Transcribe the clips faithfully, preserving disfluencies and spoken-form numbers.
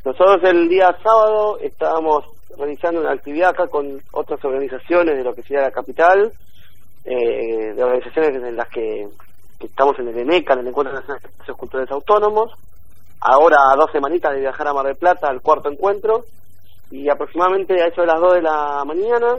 Nosotros el día sábado estábamos realizando una actividad acá con otras organizaciones de lo que sería la capital, eh, de organizaciones en las que, que estamos en el ENECA, en el Encuentro Nacional de Espacios Culturales Autónomos. Ahora a dos semanitas de viajar a Mar del Plata al cuarto encuentro, y aproximadamente a eso de las dos de la mañana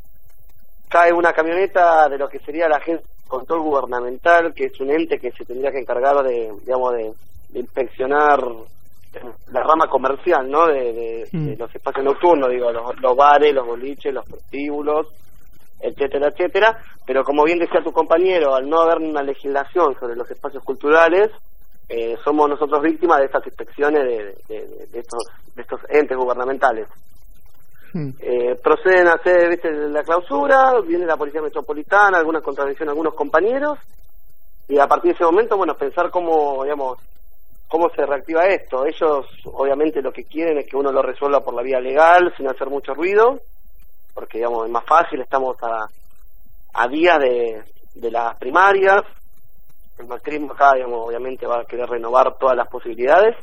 cae una camioneta de lo que sería la Agencia de Control Gubernamental, que es un ente que se tendría que encargar de, digamos, de, de inspeccionar la rama comercial, ¿no? De, de, mm. de los espacios nocturnos, digo, los, los bares, los boliches, los prostíbulos, etcétera, etcétera. Pero como bien decía tu compañero, al no haber una legislación sobre los espacios culturales, eh, somos nosotros víctimas de estas inspecciones de, de, de, de estos de estos entes gubernamentales. Mm. Eh, proceden a hacer, ¿viste?, la clausura, viene la Policía Metropolitana, alguna contravención a algunos compañeros, y a partir de ese momento, bueno, pensar cómo, digamos, cómo se reactiva esto. Ellos, obviamente, lo que quieren es que uno lo resuelva por la vía legal, sin hacer mucho ruido, porque, digamos, es más fácil, estamos a, a días de, de las primarias. El macrismo acá, digamos, obviamente va a querer renovar todas las posibilidades,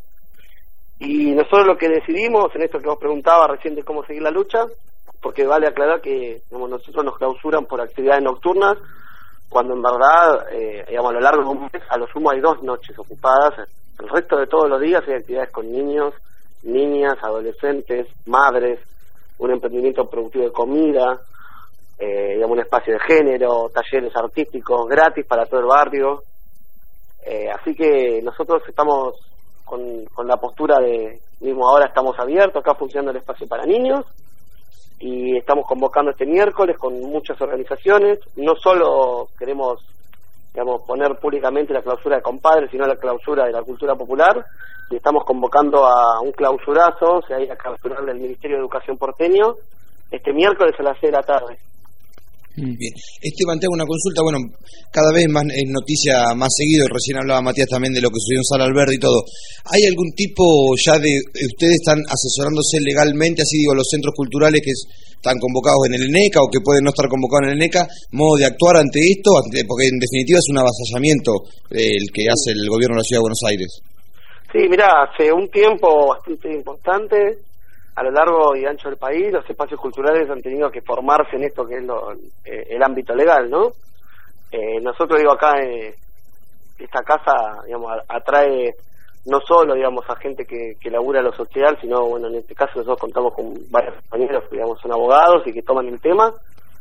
y nosotros lo que decidimos en esto que vos preguntabas recién de cómo seguir la lucha, porque vale aclarar que, digamos, nosotros nos clausuran por actividades nocturnas, cuando en verdad, eh, digamos, a lo largo de un mes, a lo sumo hay dos noches ocupadas. El resto de todos los días hay actividades con niños, niñas, adolescentes, madres, un emprendimiento productivo de comida, eh, digamos, un espacio de género, talleres artísticos gratis para todo el barrio. Eh, así que nosotros estamos con, con la postura de, mismo ahora estamos abiertos, acá funciona el espacio para niños, y estamos convocando este miércoles con muchas organizaciones. No solo queremos, digamos, poner públicamente la clausura de compadres, sino la clausura de la cultura popular, y estamos convocando a un clausurazo, o sea, ir a clausurar del Ministerio de Educación porteño, este miércoles a las seis de la tarde. Bien. Esteban, te hago una consulta. Bueno, cada vez más es noticia más seguido, recién hablaba Matías también de lo que sucedió en Sala Alberdi y todo. ¿Hay algún tipo ya de, ustedes están asesorándose legalmente, así digo, los centros culturales que están convocados en el ENECA o que pueden no estar convocados en el ENECA, modo de actuar ante esto? Porque en definitiva es un avasallamiento el que hace el gobierno de la Ciudad de Buenos Aires. Sí, mirá, hace un tiempo bastante importante, a lo largo y ancho del país, los espacios culturales han tenido que formarse en esto que es lo, eh, el ámbito legal, ¿no? Eh, nosotros, digo, acá eh, esta casa, digamos, atrae no solo, digamos, a gente que, que labura lo social, sino, bueno, en este caso nosotros contamos con varios compañeros que, digamos, son abogados y que toman el tema,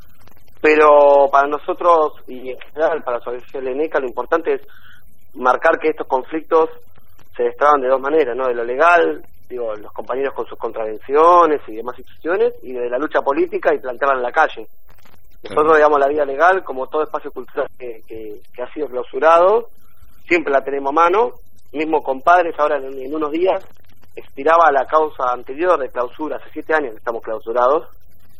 pero para nosotros, y en general para la asociación ENECA, lo importante es marcar que estos conflictos se destraban de dos maneras, ¿no? De lo legal, digo, los compañeros con sus contravenciones y demás instituciones, y de la lucha política y plantearla en la calle. Nosotros, digamos, la vía legal, como todo espacio cultural que, que, que ha sido clausurado, siempre la tenemos a mano. Mismo compadres, ahora en, en unos días expiraba la causa anterior de clausura, hace siete años que estamos clausurados,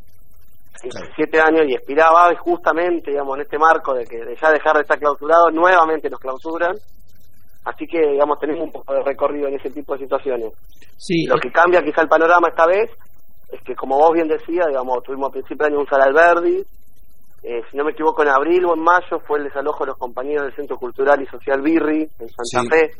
claro. siete años, y expiraba, y justamente, digamos, en este marco de que de ya dejar de estar clausurado, nuevamente nos clausuran. Así que, digamos, tenemos un poco de recorrido en ese tipo de situaciones. Sí. Lo que cambia quizá el panorama esta vez es que, como vos bien decías, digamos, tuvimos a principio de año un Sala Alberdi, eh, si no me equivoco en abril o en mayo fue el desalojo de los compañeros del Centro Cultural y Social Birri en Santa sí. Fe.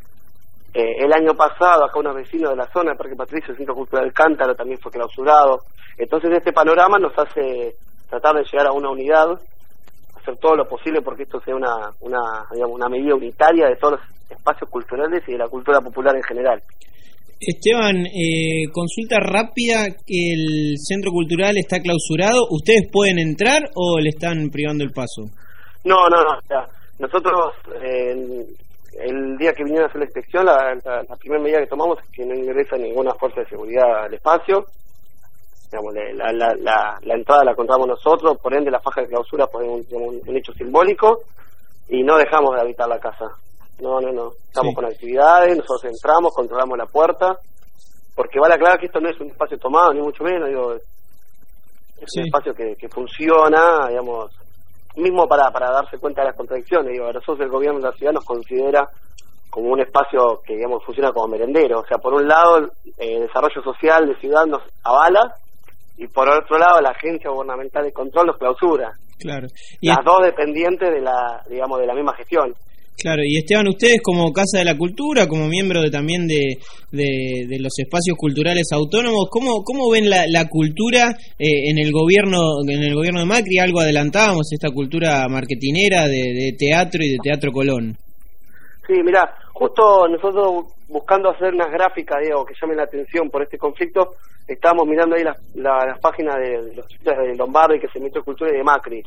Eh, el año pasado, acá unos vecinos de la zona, el Parque Patricio, el Centro Cultural Cántaro también fue clausurado. Entonces este panorama nos hace tratar de llegar a una unidad, hacer todo lo posible porque esto sea una, una, digamos, una medida unitaria de todos los espacios culturales y de la cultura popular en general. Esteban, eh, consulta rápida, el centro cultural está clausurado, ¿ustedes pueden entrar o le están privando el paso? No, no, no, o sea, nosotros eh, el día que vinieron a hacer la inspección, la, la, la primera medida que tomamos es que no ingresa ninguna fuerza de seguridad al espacio. Digamos, la, la, la, la entrada la contamos nosotros, por ende la faja de clausura fue un, un, un hecho simbólico, y no dejamos de habitar la casa. No, no, no. Estamos sí. con actividades, nosotros entramos, controlamos la puerta, porque vale aclarar que esto no es un espacio tomado, ni mucho menos, digo, es sí. un espacio que, que funciona, digamos, mismo para, para darse cuenta de las contradicciones. Digo, nosotros el gobierno de la ciudad nos considera como un espacio que, digamos, funciona como merendero. O sea, por un lado, el eh, desarrollo social de ciudad nos avala, y por otro lado, la agencia gubernamental de control nos clausura. Claro. Y las es... dos dependientes de la, digamos, de la misma gestión. Claro, y Esteban, ustedes como Casa de la Cultura, como miembro de, también de, de, de los espacios culturales autónomos, ¿cómo, cómo ven la, la cultura eh, en el gobierno en el gobierno de Macri? Algo adelantábamos, esta cultura marketinera de, de teatro y de Teatro Colón. Sí, mirá, justo nosotros buscando hacer unas gráficas, Diego, que llamen la atención por este conflicto, estábamos mirando ahí las, la, las páginas de los de Lombardi, que se emitió Cultura, y de Macri.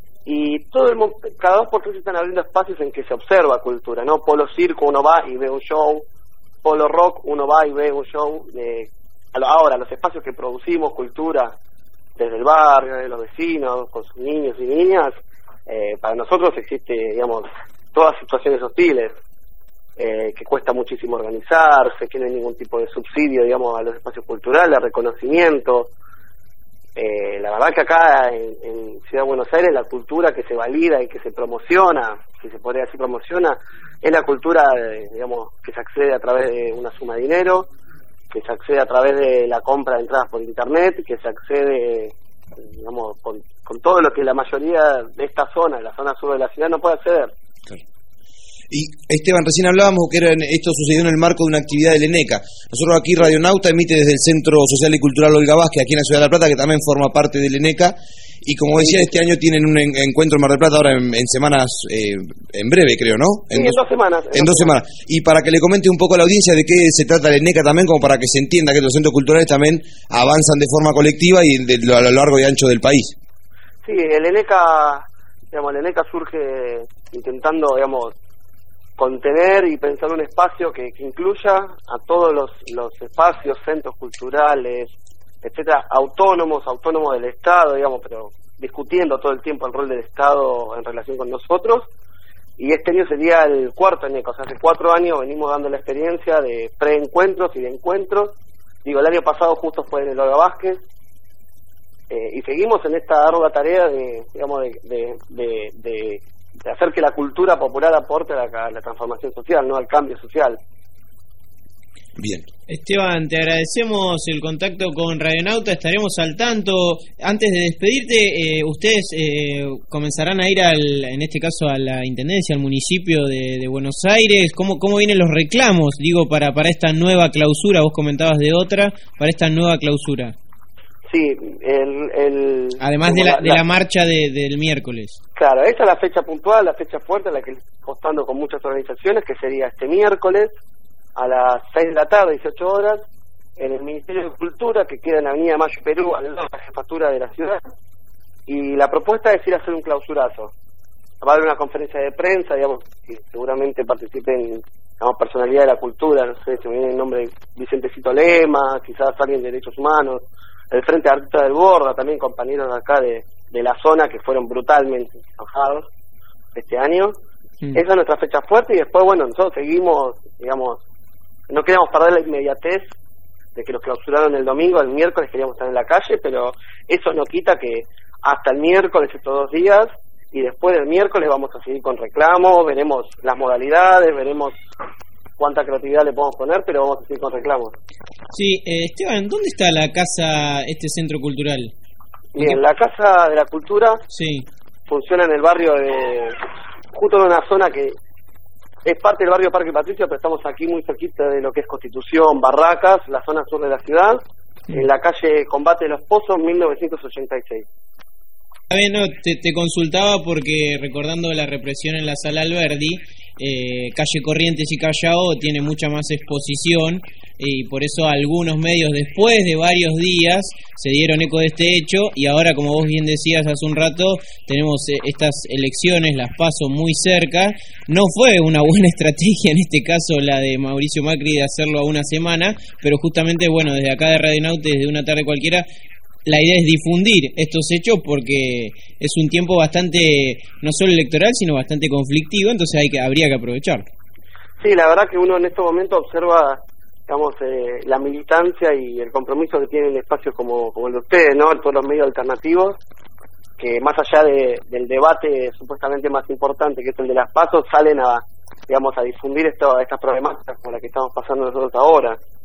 Y todo el cada dos por tres están abriendo espacios en que se observa cultura, ¿no? Polo Circo, uno va y ve un show. Polo Rock, uno va y ve un show. De, ahora, los espacios que producimos cultura desde el barrio, de los vecinos, con sus niños y niñas, eh, para nosotros existe, digamos, todas situaciones hostiles, eh, que cuesta muchísimo organizarse, que no hay ningún tipo de subsidio, digamos, a los espacios culturales, reconocimiento. Eh, la verdad que acá en, en Ciudad de Buenos Aires la cultura que se valida y que se promociona, si se podría decir promociona, es la cultura, de, digamos, que se accede a través de una suma de dinero, que se accede a través de la compra de entradas por internet, que se accede, digamos, con, con todo lo que la mayoría de esta zona, la zona sur de la ciudad, no puede acceder. Claro. Y Esteban, recién hablábamos que era en, esto sucedió en el marco de una actividad del ENECA. Nosotros aquí Radionauta emite desde el Centro Social y Cultural Olga Vázquez, aquí en la Ciudad de La Plata, que también forma parte del ENECA. Y como decía, este año tienen un en, encuentro en Mar del Plata ahora en, en semanas, eh, en breve creo, ¿no? En, sí, dos, en dos semanas. En, en dos semanas. semanas. Y para que le comente un poco a la audiencia de qué se trata el ENECA también, como para que se entienda que los centros culturales también avanzan de forma colectiva y de, de, a lo largo y ancho del país. Sí, el ENECA, digamos, el ENECA surge intentando, digamos, contener y pensar un espacio que, que incluya a todos los, los espacios, centros culturales, etcétera, autónomos, autónomos del Estado, digamos, pero discutiendo todo el tiempo el rol del Estado en relación con nosotros. Y este año sería el cuarto ENECA, o sea, hace cuatro años venimos dando la experiencia de preencuentros y de encuentros. Digo, el año pasado justo fue en el Olga Vázquez, eh, y seguimos en esta ardua tarea de, digamos, de, de, de, de de hacer que la cultura popular aporte a la, a la transformación social, no al cambio social. Bien. Esteban, te agradecemos el contacto con Radionauta, estaremos al tanto. Antes de despedirte, eh, ustedes eh, comenzarán a ir, al, en este caso, a la Intendencia, al municipio de, de Buenos Aires. ¿Cómo, cómo vienen los reclamos, digo, para, para esta nueva clausura? Vos comentabas de otra, para esta nueva clausura. Sí, el... el Además de la, la, de la marcha de, del miércoles. Claro, esa es la fecha puntual, la fecha fuerte, la que estamos apostando con muchas organizaciones, que sería este miércoles a las seis de la tarde, dieciocho horas, en el Ministerio de Cultura, que queda en la Avenida Mayo Perú, al lado de la jefatura de la ciudad. Y la propuesta es ir a hacer un clausurazo. Va a haber una conferencia de prensa, digamos, que seguramente participen, digamos, personalidad de la cultura, no sé, se me viene el nombre de Vicentecito Lema, quizás alguien de Derechos Humanos, el Frente de Artistas del Borda, también compañeros acá de, de la zona que fueron brutalmente enojados este año. Mm. Esa es nuestra fecha fuerte y después, bueno, nosotros seguimos, digamos, no queríamos perder la inmediatez de que los clausuraron el domingo, el miércoles queríamos estar en la calle, pero eso no quita que hasta el miércoles, estos dos días, y después del miércoles vamos a seguir con reclamos, veremos las modalidades, veremos cuánta creatividad le podemos poner, pero vamos a seguir con reclamos. Sí, eh, Esteban, ¿dónde está la casa, este centro cultural? Bien, la Casa de la Cultura sí. funciona en el barrio de, justo en una zona que es parte del barrio Parque Patricio, pero estamos aquí muy cerquita de lo que es Constitución, Barracas, la zona sur de la ciudad, sí. En la calle Combate de los Pozos, mil novecientos ochenta y seis. A ver, no, te, te consultaba porque recordando la represión en la Sala Alberdi, eh, calle Corrientes y Callao tiene mucha más exposición y por eso algunos medios después de varios días se dieron eco de este hecho y ahora, como vos bien decías hace un rato, tenemos eh, estas elecciones, las PASO muy cerca. No fue una buena estrategia en este caso la de Mauricio Macri de hacerlo a una semana, pero justamente, bueno, desde acá de Radionauta, desde una tarde cualquiera, la idea es difundir estos hechos porque es un tiempo bastante, no solo electoral, sino bastante conflictivo, entonces hay que habría que aprovechar. Sí, la verdad que uno en estos momentos observa, digamos, eh, la militancia y el compromiso que tienen espacios como, como el de ustedes, ¿no? Todos los medios alternativos, que más allá de, del debate supuestamente más importante, que es el de las PASO, salen a, digamos, a difundir esto, estas problemáticas como las que estamos pasando nosotros ahora.